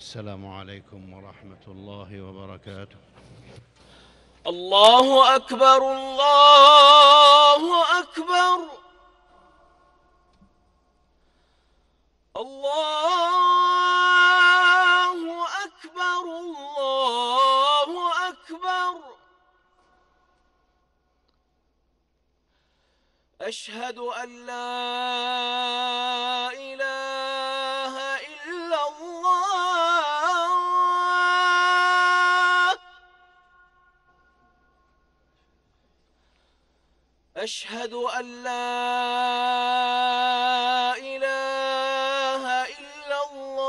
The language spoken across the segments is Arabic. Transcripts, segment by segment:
السلام عليكم ورحمة الله وبركاته. الله أكبر الله أكبر الله أكبر الله أكبر. أشهد أن لا إله إلا الله. أشهد أن لا إله إلا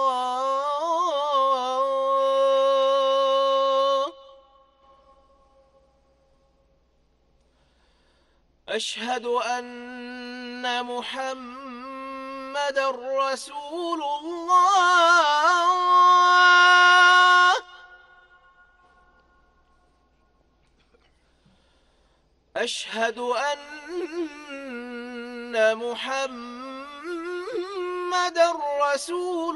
الله. أشهد أن محمدًا رسول الله. أشهد أن محمدًا رسول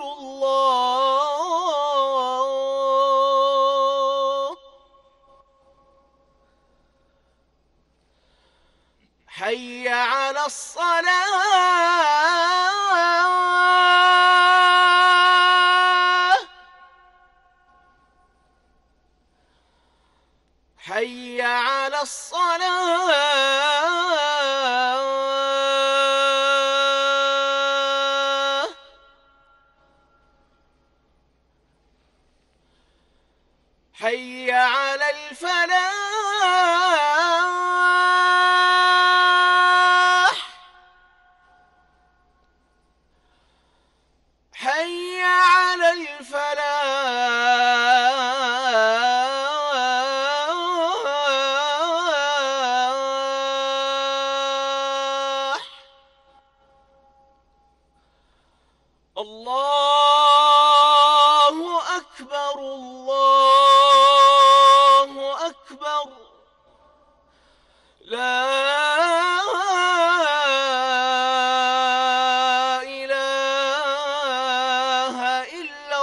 الله. حي على الصلاة. حي على الصلاة. حي على الفلاح. حي على الفلاح. الله أكبر الله أكبر. لا إله إلا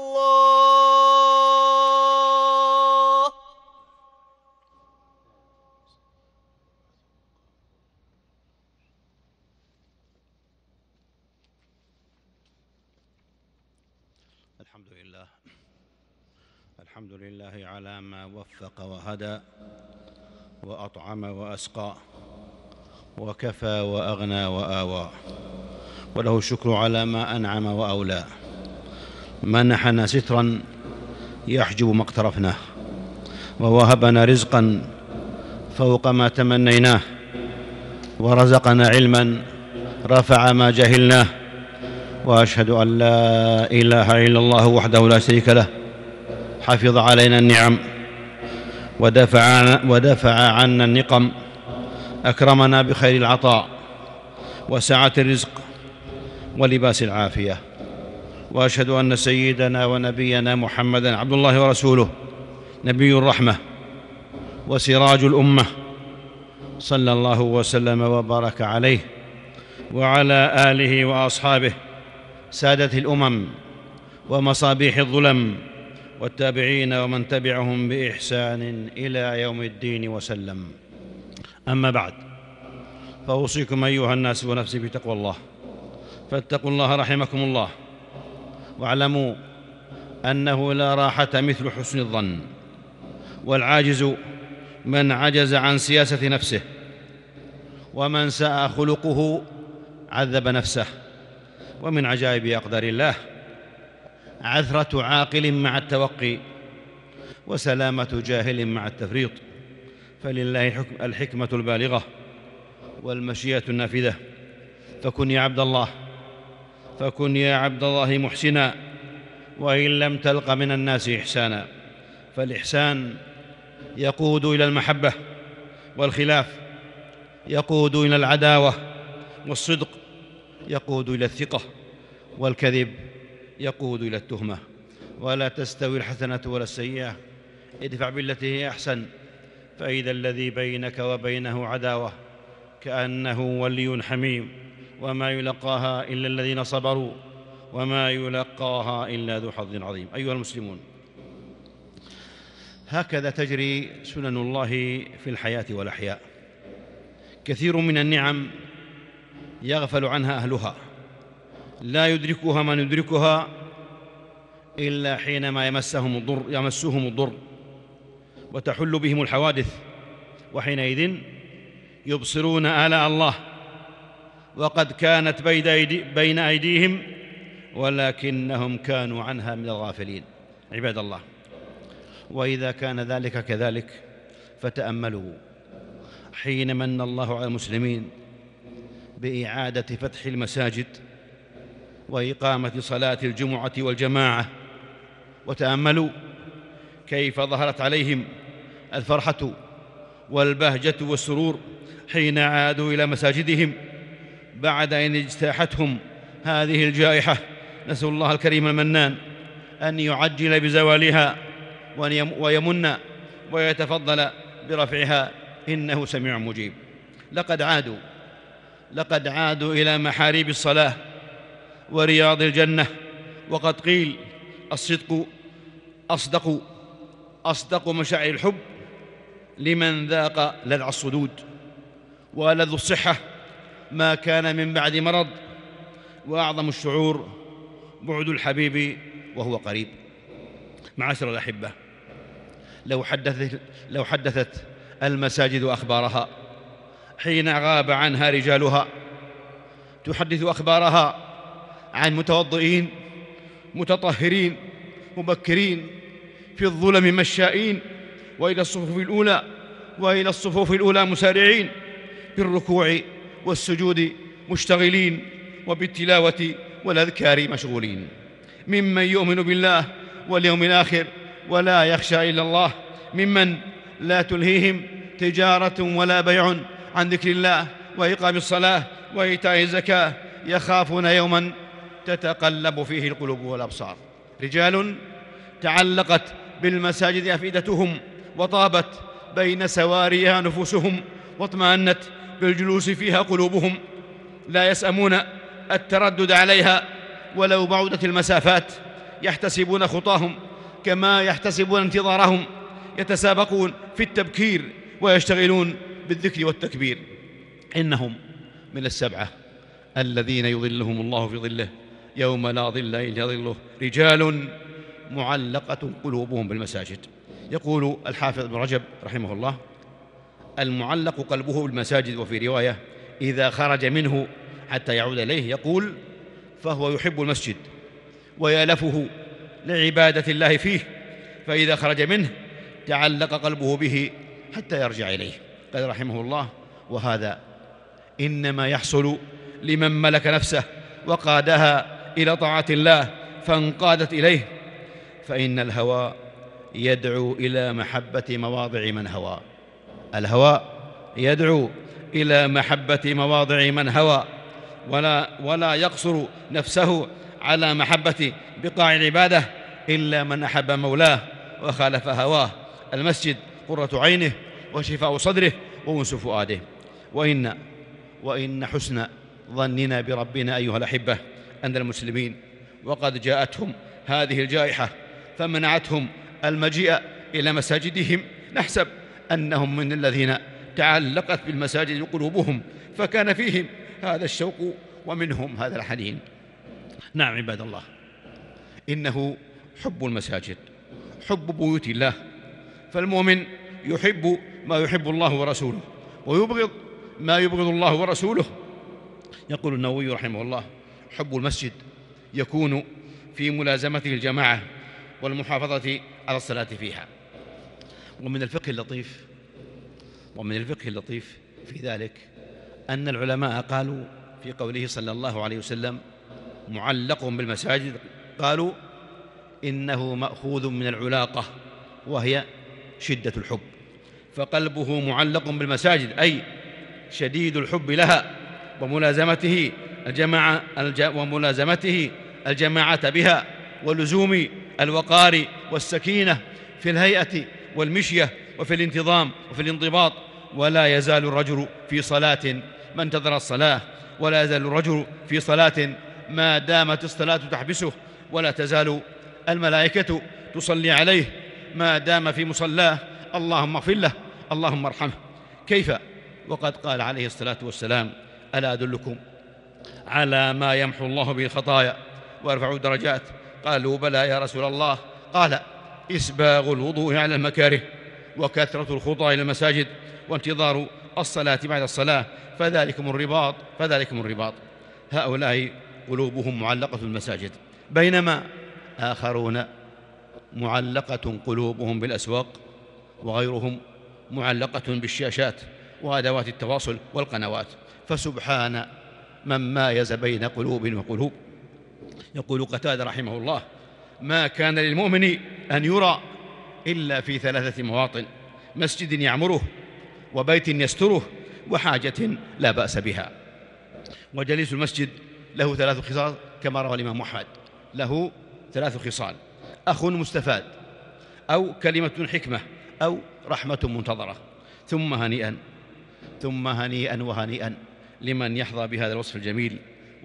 الله. الحمد لله على ما وفق وهدى وأطعم وأسقى وكفى وأغنى وآوى، وله الشكر على ما أنعم وأولى. منحنا سترا يحجب ما اقترفناه، ووهبنا رزقا فوق ما تمنيناه، ورزقنا علما رفع ما جهلناه. وأشهد أن لا إله إلا الله وحده لا شريك له، حفظ علينا النعم ودفع عنا النقم، أكرمنا بخير العطاء وسعة الرزق ولباس العافية. وأشهد أن سيدنا ونبينا محمدًا عبد الله ورسوله، نبي الرحمة وسراج الأمة، صلى الله وسلم وبارك عليه وعلى آله وأصحابه، سادة الأمم ومصابيح الظلم، والتابعين ومن تبعهم بإحسان إلى يوم الدين وسلم. أما بعد، فأوصيكم أيها الناس ونفسي بتقوى الله، فاتقوا الله رحمكم الله، واعلموا أنه لا راحة مثل حسن الظن، والعاجز من عجز عن سياسة نفسه، ومن ساء خلقه عذب نفسه. ومن عجائب أقدار الله عثرة عاقل مع التوقي، وسلامة جاهل مع التفريط. فلله الحكمة البالغة والمشيئة النافذة. فكن يا عبد الله محسنا، وإن لم تلق من الناس إحسانا. فالإحسان يقود إلى المحبة، والخلاف يقود إلى العداوة، والصدق يقود إلى الثقة، والكذب يقود إلى التهمة. ولا تستوي الحسنة ولا السيئة، ادفع بالتي هي أحسن، فإذا الذي بينك وبينه عداوة كأنه ولي حميم. وما يلقاها إلا الذين صبروا وما يلقاها إلا ذو حظ عظيم. أيها المسلمون، هكذا تجري سنن الله في الحياة والأحياء. كثير من النعم يغفل عنها أهلها، لا يدركها من يدركها إلا حينما يمسهم الضر وتحل بهم الحوادث، وحينئذ يبصرون آلاء الله وقد كانت بين أيديهم ولكنهم كانوا عنها من الغافلين. عباد الله، وإذا كان ذلك كذلك فتأملوا حين من الله على المسلمين بإعادة فتح المساجد وإقامة صلاة الجمعة والجماعة، وتأملوا كيف ظهرت عليهم الفرحة والبهجة والسرور حين عادوا إلى مساجدهم بعد أن اجتاحتهم هذه الجائحة. نسأل الله الكريم المنان أن يعجل بزوالها ويمن ويتفضل برفعها، إنه سميع مجيب. لقد عادوا إلى محاريب الصلاة ورياض الجنة، وقد قيل الصدق أصدق مشاعر الحب لمن ذاق لذع الصدود، ولذ الصحة ما كان من بعد مرض، وأعظم الشعور بعد الحبيب وهو قريب. معاشر الأحبة، لو حدثت المساجد أخبارها حين غاب عنها رجالها، تحدث أخبارها عن متوضئين متطهرين مبكرين في الظلم مشائين وإلى الصفوف الأولى مسارعين، بالركوع والسجود مشتغلين، وبالتلاوة والأذكار مشغولين، ممن يؤمن بالله واليوم الآخر ولا يخشى إلا الله، ممن لا تلهيهم تجارة ولا بيع عن ذكر الله وإقام الصلاة وإيتاء الزكاة، يخافون يوما تتقلب فيه القلوب والأبصار. رجال تعلقت بالمساجد أفئدتهم وطابت بين سواريها نفوسهم، واطمأنت بالجلوس فيها قلوبهم، لا يسأمون التردد عليها ولو بعدت المسافات، يحتسبون خطاهم كما يحتسبون انتظارهم، يتسابقون في التبكير ويشتغلون بالذكر والتكبير. إنهم من السبعة الذين يظلهم الله في ظله يوم لا ظل إلا ظله، رجال معلقة قلوبهم بالمساجد. يقول الحافظ ابن رجب رحمه الله: المعلق قلبه بالمساجد، وفي رواية إذا خرج منه حتى يعود إليه، يقول فهو يحب المسجد ويألفه لعبادة الله فيه، فإذا خرج منه تعلق قلبه به حتى يرجع إليه. قال رحمه الله: وهذا إنما يحصل لمن ملك نفسه وقادها إلى طاعة الله فانقادت إليه، فإن الهوى يدعو إلى محبة مواضع من هوى. الهوى يدعو إلى محبة مواضع من هوى، ولا يقصر نفسه على محبة بقاع العبادة إلا من أحب مولاه وخالف هواه. المسجد قرة عينه وشفاء صدره وأنس فؤاده. وإن حسن ظننا بربنا أيها الأحبة أن المسلمين وقد جاءتهم هذه الجائحة فمنعتهم المجيء إلى مساجدهم، نحسب أنهم من الذين تعلقت بالمساجد قلوبهم فكان فيهم هذا الشوق ومنهم هذا الحنين. نعم عباد الله، إنه حب المساجد حب بيوت الله، فالمؤمن يحب ما يحب الله ورسوله ويبغض ما يبغض الله ورسوله. يقول النووي رحمه الله: حب المسجد يكون في ملازمته الجماعة والمحافظة على الصلاة فيها. ومن الفقه اللطيف في ذلك أن العلماء قالوا في قوله صلى الله عليه وسلم: معلق بالمساجد، قالوا إنه مأخوذ من العلاقة وهي شدة الحب، فقلبه معلق بالمساجد أي شديد الحب لها وملازمته الجماعة بها، ولزوم الوقار والسكينة في الهيئة والمشية وفي الانتظام وفي الانضباط. ولا يزال الرجل في صلاة ما انتظر الصلاة، ولا يزال الرجل في صلاة ما دامت الصلاة تحبسه، ولا تزال الملائكة تصلي عليه ما دام في مصلاه. اللهم اغفر له، اللهم ارحمه. كيف وقد قال عليه الصلاة والسلام: ألا أدلكم على ما يمحو الله به الخطايا ويرفع الدرجات؟ قالوا: بلى يا رسول الله. قال: إسباغ الوضوء على المكاره، وكثرة الخطى إلى المساجد، وانتظار الصلاة بعد الصلاة، فذلكم الرباط. هؤلاء قلوبهم معلقة بالمساجد، بينما آخرون معلقة قلوبهم بالأسواق، وغيرهم معلقة بالشاشات وأدوات التواصل والقنوات. فسبحان من مايز بين قلوب وقلوب. يقول قتادة رحمه الله: ما كان للمؤمن أن يرى إلا في 3 مواطن: مسجد يعمره، وبيت يستره، وحاجة لا بأس بها. وجليس المسجد له 3 خصال كما روى الإمام أحمد، له 3 خصال: أخ مستفاد، أو كلمة حكمة، أو رحمة منتظرة. ثم هنيئا لمن يحظى بهذا الوصف الجميل،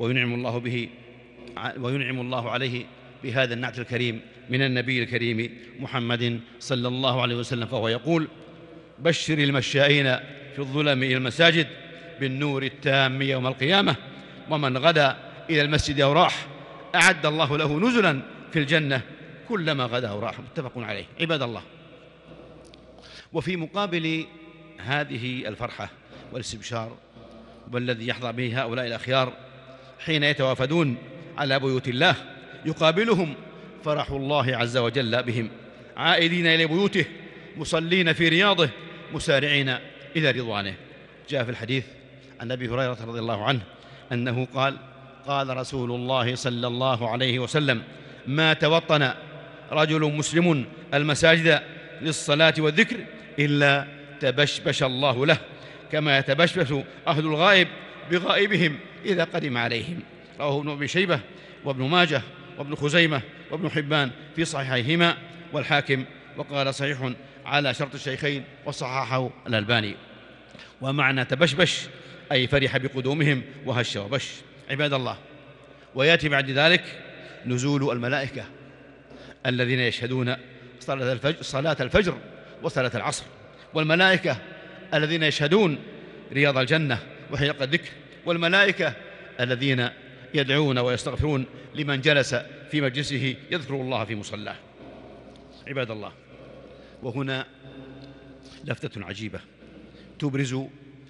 وينعم الله عليه بهذا النعت الكريم من النبي الكريم محمد صلى الله عليه وسلم. فهو يقول: بشر المشائين في الظلم إلى المساجد بالنور التام يوم القيامة، ومن غدا إلى المسجد أو راح أعد الله له نزلا في الجنة كلما غدا أو راح. متفق عليه. عباد الله، وفي مقابل هذه الفرحة والاستبشار والذي يحظى به هؤلاء الأخيار حين يتوافدون على بيوت الله، يقابلهم فرح الله عز وجل بهم، عائدين إلى بيوته، مصلين في رياضه، مسارعين إلى رضوانه. جاء في الحديث عن أبي هريرة رضي الله عنه أنه قال: قال رسول الله صلى الله عليه وسلم: ما توطن رجل مسلم المساجد للصلاة والذكر إلا تبشبش الله له، كما يتبشبش أهل الغائب بغائبهم إذا قدم عليهم. رواه ابن أبي شيبة وابن ماجه وابن خزيمة وابن حبان في صحيحيهما، والحاكم وقال صحيح على شرط الشيخين، وصححه الألباني. ومعنى تبشبش أي فرح بقدومهم وهش وبش. عباد الله، ويأتي بعد ذلك نزول الملائكة الذين يشهدون صلاة الفجر وصلاة العصر، والملائكة الذين يشهدون رياض الجنة وحلق الذكر، والملائكة الذين يدعون ويستغفرون لمن جلس في مجلسه يذكر الله في مصلاه. عباد الله، وهنا لفتة عجيبة تبرز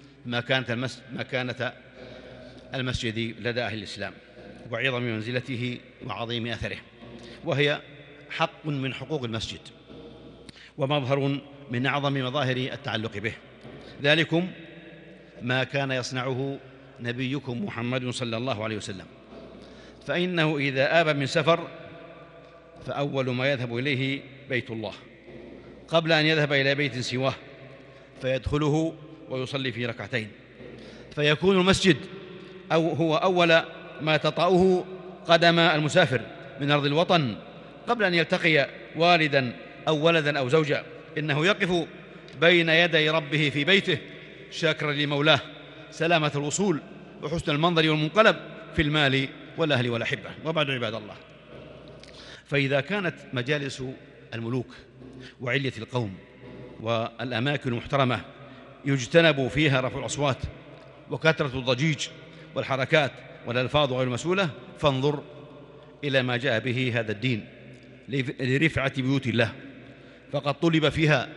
مكانة المسجد لدى أهل الإسلام وعظم منزلته وعظيم أثره، وهي حق من حقوق المسجد ومظهر من أعظم مظاهر التعلق به. ذلكم ما كان يصنعه نبيكم محمد صلى الله عليه وسلم، فإنه إذا آب من سفر فأول ما يذهب إليه بيت الله قبل أن يذهب إلى بيت سواه، فيدخله ويصلي في ركعتين، فيكون المسجد هو أول ما تطأه قدم المسافر من أرض الوطن قبل أن يلتقي والدا أو ولدا أو زوجا. إنه يقف بين يدي ربه في بيته شاكرا لمولاه سلامة الوصول وحسن المنظر والمنقلب في المال والأهل والأحبة. وبعد، عباد الله، فإذا كانت مجالس الملوك وعلية القوم والأماكن المحترمة يجتنب فيها رفع الأصوات وكثرة الضجيج والحركات والألفاظ غير المسؤولة، فانظر إلى ما جاء به هذا الدين لرفعة بيوت الله. فقد طلب فيها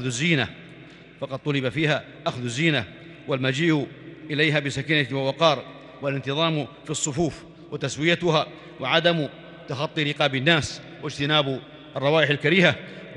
أخذ الزينة والمجيء إليها بسكينة ووقار، والانتظام في الصفوف وتسويتها، وعدم تخطي رقاب الناس، واجتناب الروائح الكريهة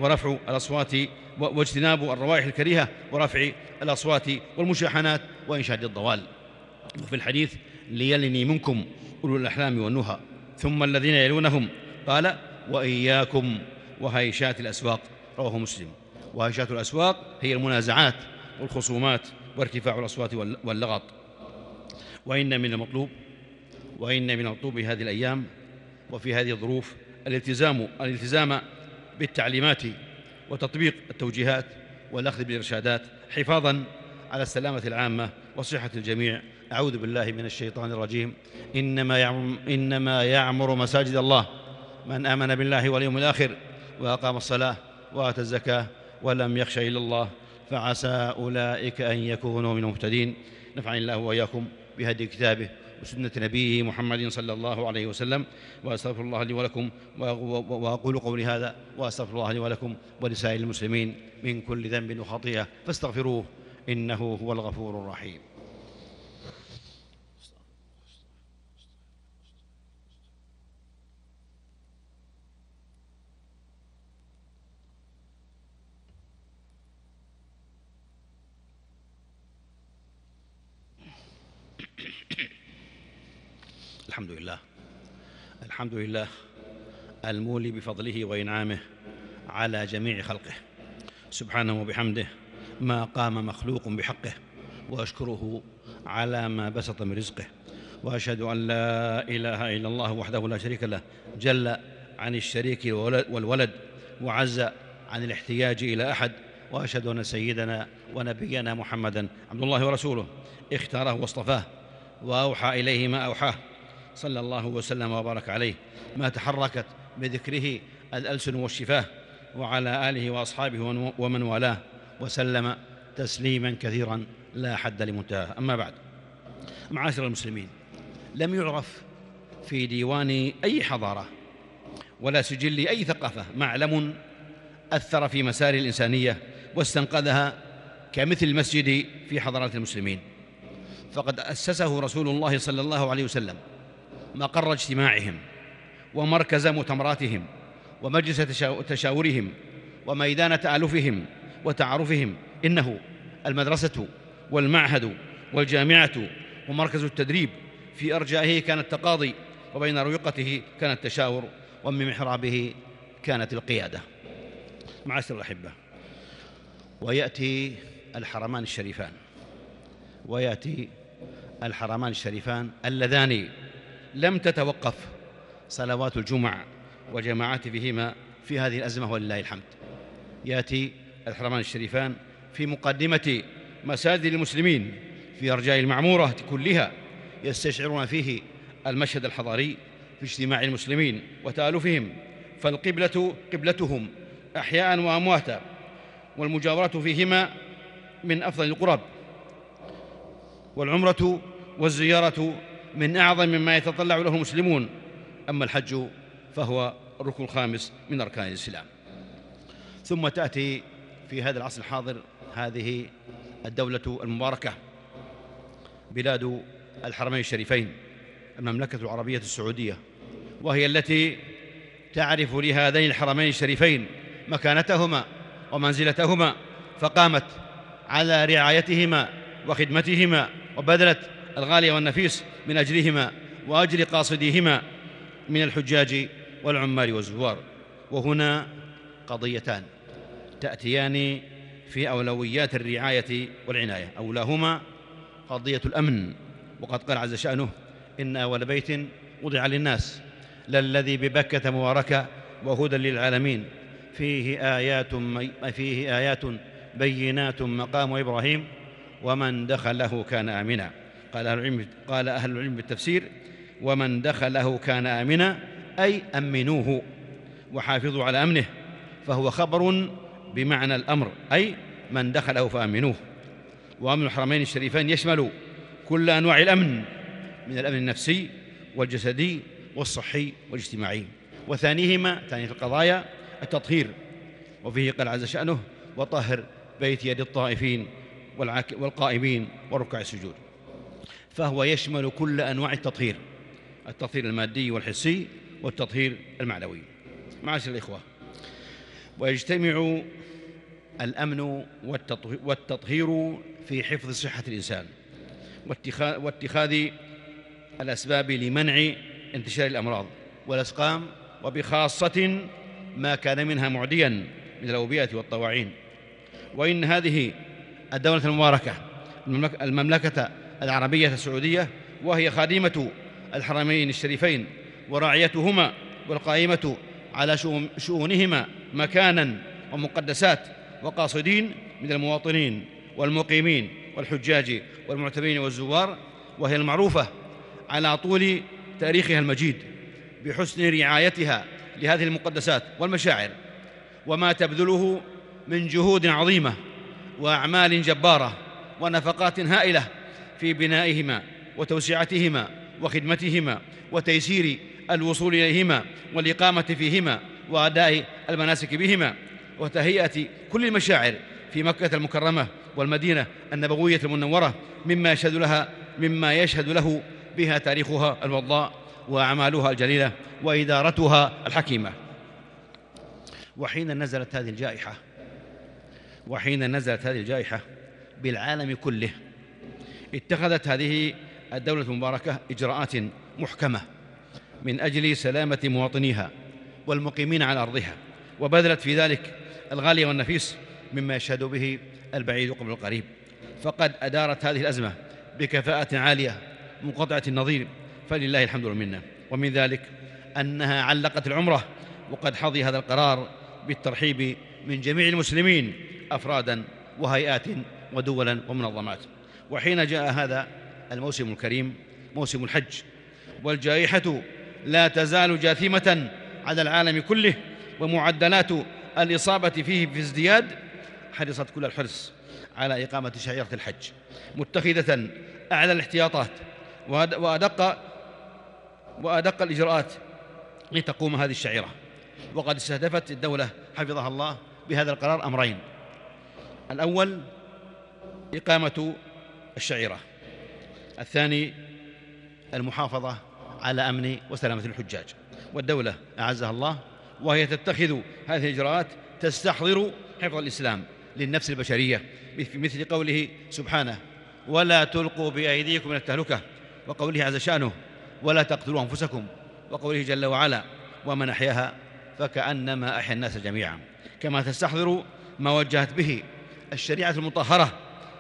ورفع الأصوات والمشاحنات وإنشاد الضوال. وفي الحديث: ليلني منكم أولو الأحلام والنهى ثم الذين يلونهم، قال: وإياكم وهيشات الأسواق. رواه مسلم. وهيشات الأسواق هي المنازعات والخصومات وارتفاع الأصوات واللغط. وإن من المطلوب هذه الأيام وفي هذه الظروف الالتزام بالتعليمات وتطبيق التوجيهات والأخذ بالإرشادات حفاظا على السلامة العامة وصحة الجميع. أعوذ بالله من الشيطان الرجيم. إنما يعمر مساجد الله من آمن بالله واليوم الآخر وأقام الصلاة وآتى الزكاة ولم يخش إلا الله فعسى أولئك أن يكونوا من المهتدين. نفعني الله وإياكم بهدي كتابه وسنة نبيه محمد صلى الله عليه وسلم. وأستغفر الله لي ولكم، وأقول قولي هذا وأستغفر الله لي ولكم ولسائر المسلمين من كل ذنب وخطيئة فاستغفروه إنه هو الغفور الرحيم. الحمد لله المولي بفضله وإنعامه على جميع خلقه سبحانه وبحمده ما قام مخلوق بحقه، وأشكره على ما بسط من رزقه، وأشهد أن لا إله إلا الله وحده لا شريك له جل عن الشريك والولد وعز عن الاحتياج إلى أحد، وأشهد أن سيدنا ونبينا محمدًا عبد الله ورسوله اختاره واصطفاه وأوحى إليه ما أوحاه صلى الله وسلم وبارك عليه، ما تحركت بذكره الألسن والشفاه، وعلى آله وأصحابه ومن والاه، وسلم تسليما كثيرا لا حد لمنتهاه. أما بعد، معاشر المسلمين، لم يعرف في ديوان أي حضارة ولا سجل أي ثقافة معلم أثر في مسار الإنسانية واستنقذها كمثل المسجد في حضارات المسلمين، فقد أسسه رسول الله صلى الله عليه وسلم مقر اجتماعهم ومركز مؤتمراتهم ومجلس تشاورهم وميدان تآلفهم وتعارفهم. إنه المدرسة والمعهد والجامعة ومركز التدريب، في أرجائه كان التقاضي، وبين ريقته كان التشاور، ومن محرابه كانت القيادة. معاشر الأحبة، ويأتي الحرمان الشريفان اللذان لم تتوقف صلوات الجمع وجماعات فيهما في هذه الأزمة ولله الحمد. يأتي الحرمان الشريفان في مقدمة مساجد المسلمين في أرجاء المعمورة كلها، يستشعرون فيه المشهد الحضاري في اجتماع المسلمين وتآلفهم، فالقبلة قبلتهم أحياء وأمواتا، والمجاورة فيهما من أفضل القرب، والعمرة والزيارة من أعظم مما يتطلع له المسلمون. أما الحج فهو الركن الخامس من أركان الإسلام. ثم تأتي في هذا العصر الحاضر هذه الدولة المباركة، بلاد الحرمين الشريفين، المملكة العربية السعودية، وهي التي تعرف لهذين الحرمين الشريفين مكانتهما ومنزلتهما، فقامت على رعايتهما وخدمتهما، وبذلت الغالي والنفيس من أجلهما وأجل قاصديهما من الحجاج والعمال والزوار. وهنا قضيتان تأتيان في أولويات الرعاية والعناية، أولاهما قضية الأمن، وقد قال عز شأنه: إن أول بيت وضع للناس للذي ببكة مباركة وهدى للعالمين فيه آيات بينات مقام إبراهيم ومن دخله كان آمنا. قال أهل العلم بالتفسير: ومن دخله كان آمنا، أي أمنوه وحافظوا على أمنه، فهو خبر بمعنى الأمر، أي من دخله فأمنوه. وأمن الحرمين الشريفين يشمل كل أنواع الأمن، من الأمن النفسي والجسدي والصحي والاجتماعي، وثانيهما ثاني القضايا التطهير، وفيه قال عز شأنه: وطهر بيتي للطائفين والقائمين والركع السجود. فهو يشمل كل أنواع التطهير المادي والحسي والتطهير المعنوي. معاشر الإخوة، ويجتمع الأمن والتطهير في حفظ صحة الإنسان واتخاذ الأسباب لمنع انتشار الأمراض والأسقام، وبخاصة ما كان منها معديا من الأوبئة والطواعين. وإن هذه الدولة المباركة المملكة العربية السعودية، وهي خادمة الحرمين الشريفين وراعيتهما والقائمة على شؤونهما مكانا ومقدسات وقاصدين من المواطنين والمقيمين والحجاج والمعتمرين والزوار، وهي المعروفة على طول تاريخها المجيد بحسن رعايتها لهذه المقدسات والمشاعر، وما تبذله من جهود عظيمة وأعمال جبارة ونفقات هائلة في بنائهما وتوسعتهما وخدمتهما وتيسير الوصول إليهما والإقامة فيهما وأداء المناسك بهما وتهيئة كل المشاعر في مكة المكرمة والمدينة النبوية المنورة مما يشهد له بها تاريخها الوضاء وأعمالها الجليلة وإدارتها الحكيمة. وحين نزلت هذه الجائحة بالعالم كله، اتخذت هذه الدولة المباركة إجراءات محكمة من أجل سلامة مواطنيها والمقيمين على أرضها، وبذلت في ذلك الغالي والنفيس مما يشهد به البعيد قبل القريب. فقد أدارت هذه الأزمة بكفاءة عالية منقطعة النظير، فلله الحمد والمنة. ومن ذلك أنها علقت العمرة، وقد حظي هذا القرار بالترحيب من جميع المسلمين أفرادا وهيئات ودولا ومنظمات. وحين جاء هذا الموسم الكريم موسم الحج، والجائحة لا تزال جاثمة على العالم كله، ومعدلات الإصابة فيه في ازدياد، حرصت كل الحرص على إقامة شعيرة الحج، متخذة أعلى الاحتياطات وأدق الإجراءات لتقوم هذه الشعيرة. وقد استهدفت الدولة حفظها الله بهذا القرار أمرين: الأول إقامة الشعيرة، الثاني المحافظة على أمن وسلامة الحجاج. والدولة أعزها الله وهي تتخذ هذه الإجراءات تستحضر حفظ الإسلام للنفس البشرية، مثل قوله سبحانه: ولا تلقوا بأيديكم من التهلكة، وقوله عز شأنه: ولا تقتلوا أنفسكم، وقوله جل وعلا: ومن أحياها فكأنما أحيا الناس جميعا. كما تستحضر ما وجهت به الشريعة المطهرة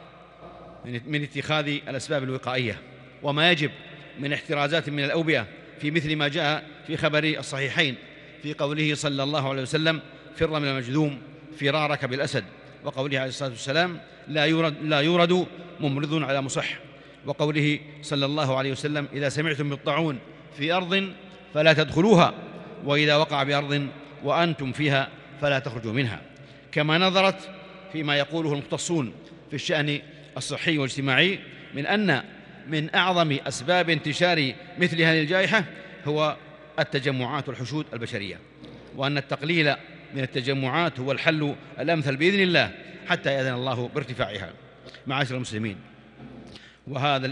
من اتخاذ الأسباب الوقائية، وما يجب من احترازات من الأوبئة، في مثل ما جاء في خبر الصحيحين في قوله صلى الله عليه وسلم: فر من المجذوم فرارك بالأسد، وقوله عليه الصلاة والسلام: لا يورد ممرض على مصح، وقوله صلى الله عليه وسلم: إذا سمعتم بالطاعون في أرض فلا تدخلوها، وإذا وقع بأرض وأنتم فيها فلا تخرجوا منها. كما نظرت فيما يقوله المختصون في الشأن الصحي والاجتماعي من أن من أعظم أسباب انتشار مثل هذه الجائحة هو التجمعات والحشود البشرية، وأن التقليل من التجمعات هو الحل الأمثل بإذن الله حتى يأذن الله بارتفاعها. معاشر المسلمين، وهذا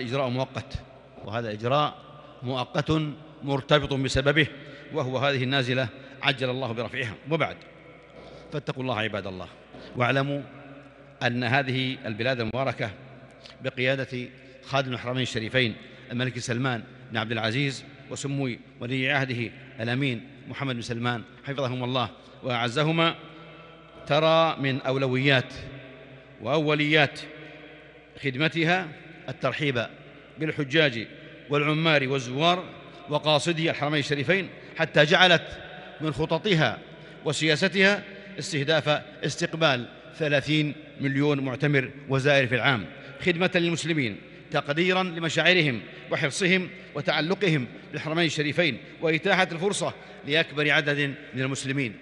الإجراء مؤقت مرتبط بسببه، وهو هذه النازلة عجل الله برفعها. وبعد، فاتقوا الله عباد الله، واعلموا أن هذه البلاد المباركة بقيادة خادم الحرمين الشريفين الملك سلمان بن عبد العزيز وسمو ولي عهده الأمين محمد بن سلمان حفظهم الله وأعزهما، ترى من أولويات وأوليات خدمتها الترحيب بالحجاج والعمار والزوار وقاصدي الحرمين الشريفين، حتى جعلت من خططها وسياستها استهداف استقبال 30 مليون معتمر وزائر في العام، خدمة للمسلمين، تقديراً لمشاعرهم وحرصهم وتعلقهم بالحرمين الشريفين، وإتاحة الفرصة لأكبر عدد من المسلمين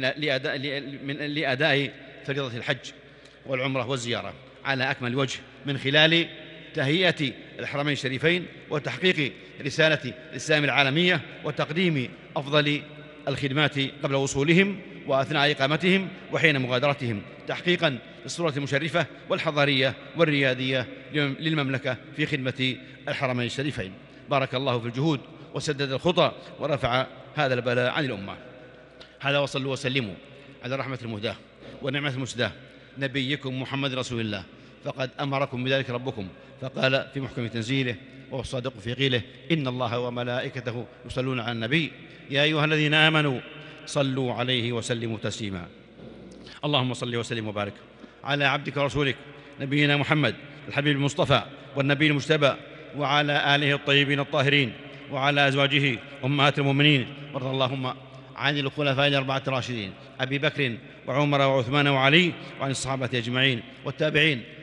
لأداء فريضة الحج والعمرة والزيارة على أكمل وجه، من خلال تهيئة الحرمين الشريفين وتحقيق رسالة الإسلام العالمية وتقديم أفضل الخدمات قبل وصولهم وأثناء إقامتهم وحين مغادرتهم، تحقيقاً للصورة المشرفة والحضارية والريادية للمملكة في خدمة الحرمين الشريفين. بارك الله في الجهود وسدد الخطى ورفع هذا البلاء عن الأمة. هذا، وصلوا وسلموا على رحمة المهداة ونعمة المسداة نبيكم محمد رسول الله، فقد أمركم بذلك ربكم، فقال في محكم تنزيله وهو الصادق في قيله: إن الله وملائكته يصلون على النبي يا أيها الذين آمنوا صلوا عليه وسلموا تسليما. اللهم صل وسلم وبارك على عبدك ورسولك نبينا محمد الحبيب المصطفى والنبي المجتبى، وعلى آله الطيبين الطاهرين، وعلى أزواجه أمهات المؤمنين، وارض اللهم عن الخلفاء الأربعة الراشدين أبي بكر وعمر وعثمان وعلي، وعن الصحابة أجمعين والتابعين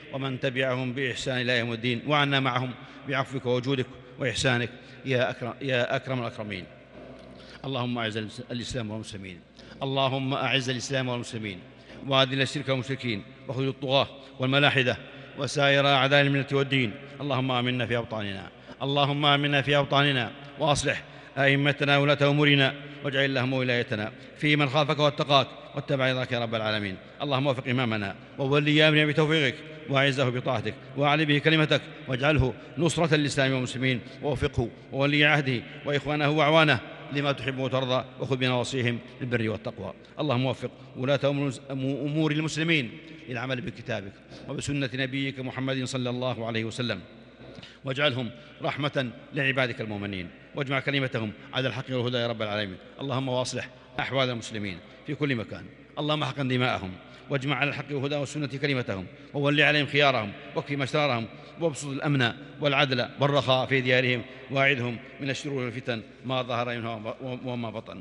ومن تبعهم بإحسان إلى يوم الدين، وعنا معهم بعفوك ووجودك وإحسانك يا أكرم الأكرمين. اللهم أعز الإسلام والمسلمين، اللهم أعز الإسلام والمسلمين، وأذل الشرك والمشركين، وخذل الطغاة والملاحدة وسائر أعداء الملة والدين. اللهم آمنا في أوطاننا، اللهم آمنا في أوطاننا، وأصلح أئمتنا ولاة أمورنا، واجعل اللهم ولايتنا في من خافك واتقاك واتبع رضاك يا رب العالمين. اللهم وفق إمامنا وولي أمرنا بتوفيقك، وأعزه بطاعتك، وأعلي به كلمتك، واجعله نصرة للإسلام والمسلمين، ووفقه وولي عهده وإخوانه وأعوانه لما تحب وترضى، وخذ بنواصيهم للبر والتقوى. اللهم وفق ولاة أمور المسلمين للعمل بكتابك وبسنة نبيك محمد صلى الله عليه وسلم، واجعلهم رحمة لعبادك المؤمنين، واجمع كلمتهم على الحق والهدى يا رب العالمين. اللهم واصلح أحوال المسلمين في كل مكان، اللهم احقن دماءهم، واجمع على الحق والهدى والسنة كلمتهم، وولي عليهم خيارهم، واكفي مشرارهم، وابسط الأمن والعدل والرخاء في ديارهم، واعذهم من الشرور والفتن ما ظهر منها وما بطن.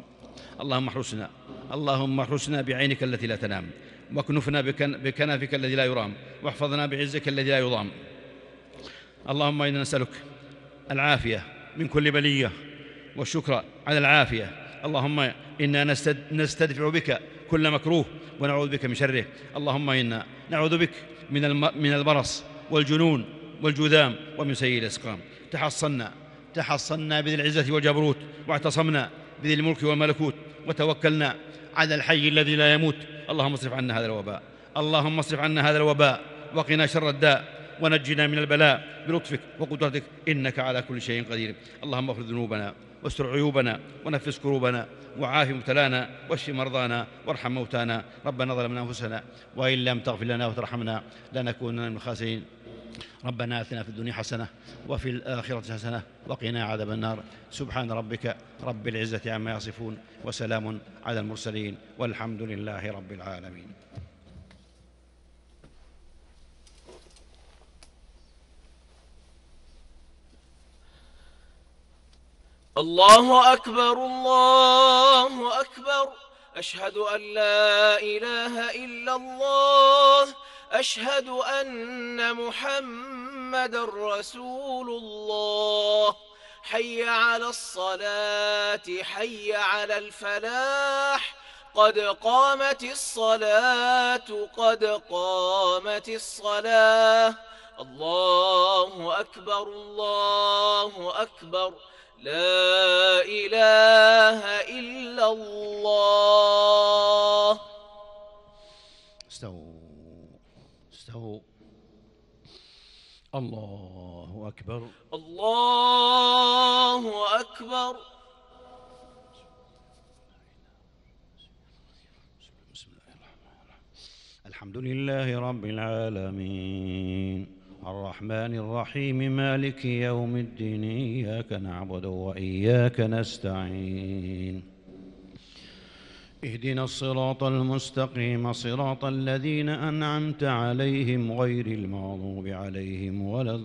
اللهم احرسنا بعينك التي لا تنام، واكنفنا بكنفك الذي لا يرام، واحفظنا بعزك الذي لا يضام. اللهم إنا نسألك العافية من كل بلية، والشكر على العافية. اللهم إنا نستدفع بك كل مكروه، ونعوذ بك من شره. اللهم إنا نعوذ بك من البرص والجنون والجذام ومن سيء الأسقام. تحصنا بذي العزة والجبروت، واعتصمنا بذي الملك والملكوت، وتوكلنا على الحي الذي لا يموت. اللهم اصرف عنا هذا الوباء، وقنا شر الداء، ونجنا من البلاء بلطفك وقدرتك، إنك على كل شيء قدير. اللهم اغفر ذنوبنا، واستر عيوبنا، ونفس كروبنا، وعاف مبتلانا، واشف مرضانا، وارحم موتانا. ربنا ظلمنا أنفسنا، وإن لم تغفر لنا وترحمنا لنكونن من الخاسرين. ربنا آتنا في الدنيا حسنة، وفي الآخرة حسنة، وقنا عذاب النار. سبحان ربك رب العزة عما يصفون، وسلام على المرسلين، والحمد لله رب العالمين. الله أكبر الله أكبر، أشهد أن لا إله إلا الله، أشهد أن محمد رسول الله. حي على الصلاة، حي على الفلاح، قد قامت الصلاة، قد قامت الصلاة. الله أكبر الله أكبر، لا إله إلا الله. استووا. الله أكبر الله أكبر. بسم الله الرحمن الرحيم. الحمد لله رب العالمين، الرحمن الرحيم، مالك يوم الدين، إياك نعبد وإياك نستعين. اهدنا الصراط المستقيم، صراط الذين أنعمت عليهم غير المغضوب عليهم ولا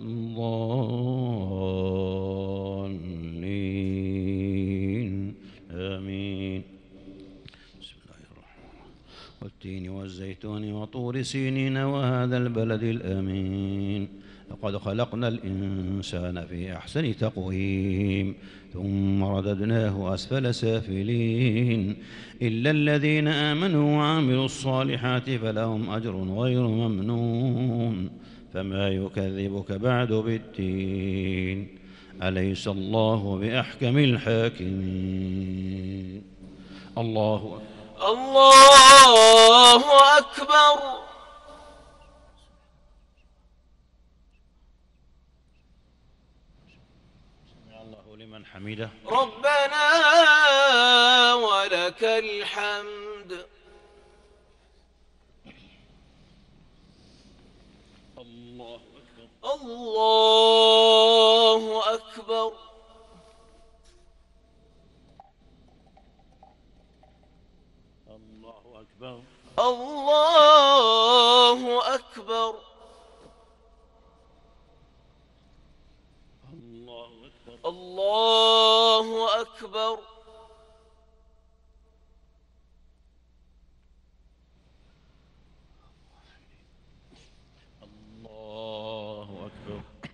الضالين، آمين. بسم الله الرحمن الرحيم. والتين والزيتون وطور سينين وهذا البلد الأمين. لقد خلقنا الإنسان في أحسن تقويم، ثم رددناه أسفل سافلين، إلا الذين آمنوا وعملوا الصالحات فلهم أجر غير ممنون. فما يكذبك بعد بالدين، أليس الله بأحكم الحاكمين. الله أكبر الله أكبر. لمن حمده. ربنا ولك الحمد. الله أكبر الله أكبر. الله أكبر. الله أكبر. الله أكبر. الله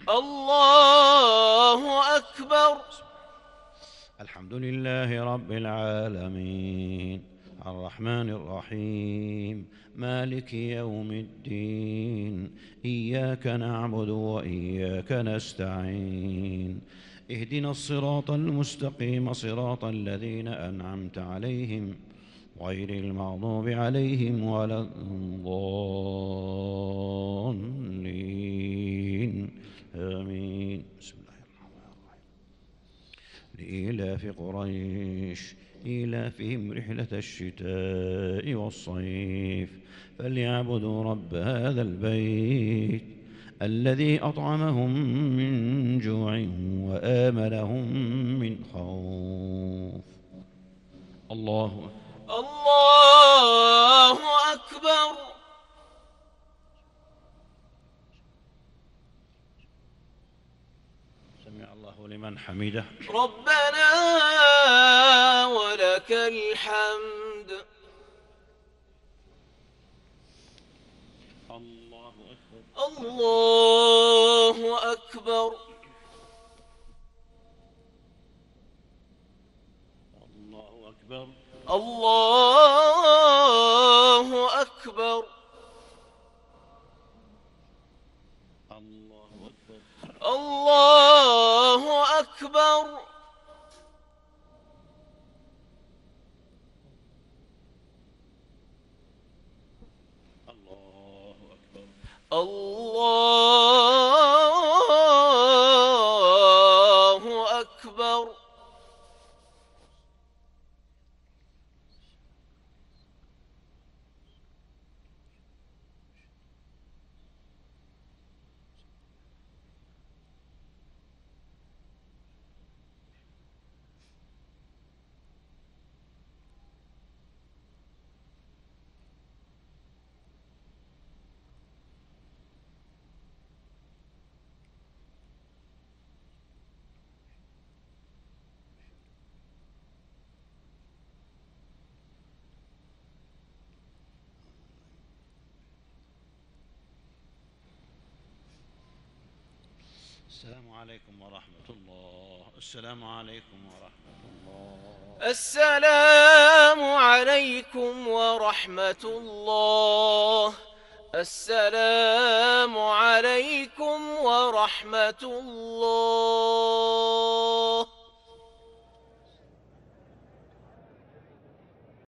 الله أكبر. الحمد لله رب العالمين الرحمن الرحيم مالك يوم الدين إياك نعبد وإياك نستعين اهدنا الصراط المستقيم صراط الذين أنعمت عليهم غير المغضوب عليهم ولا الضالين آمين. بسم الله الرحمن الرحيم. لإيلاف قريش إيلافهم رحلة الشتاء والصيف فليعبدوا رب هذا البيت الذي أطعمهم من جوع وآمنهم من خوف. الله الله أكبر. سمع الله لمن حمده. ربنا ولك الحمد. الله أكبر. الله أكبر. الله أكبر. الله أكبر. الله أكبر. الله أكبر. الله أكبر. الله أكبر. السلام عليكم ورحمة الله. السلام عليكم ورحمة الله. السلام عليكم ورحمة الله. السلام عليكم ورحمة الله.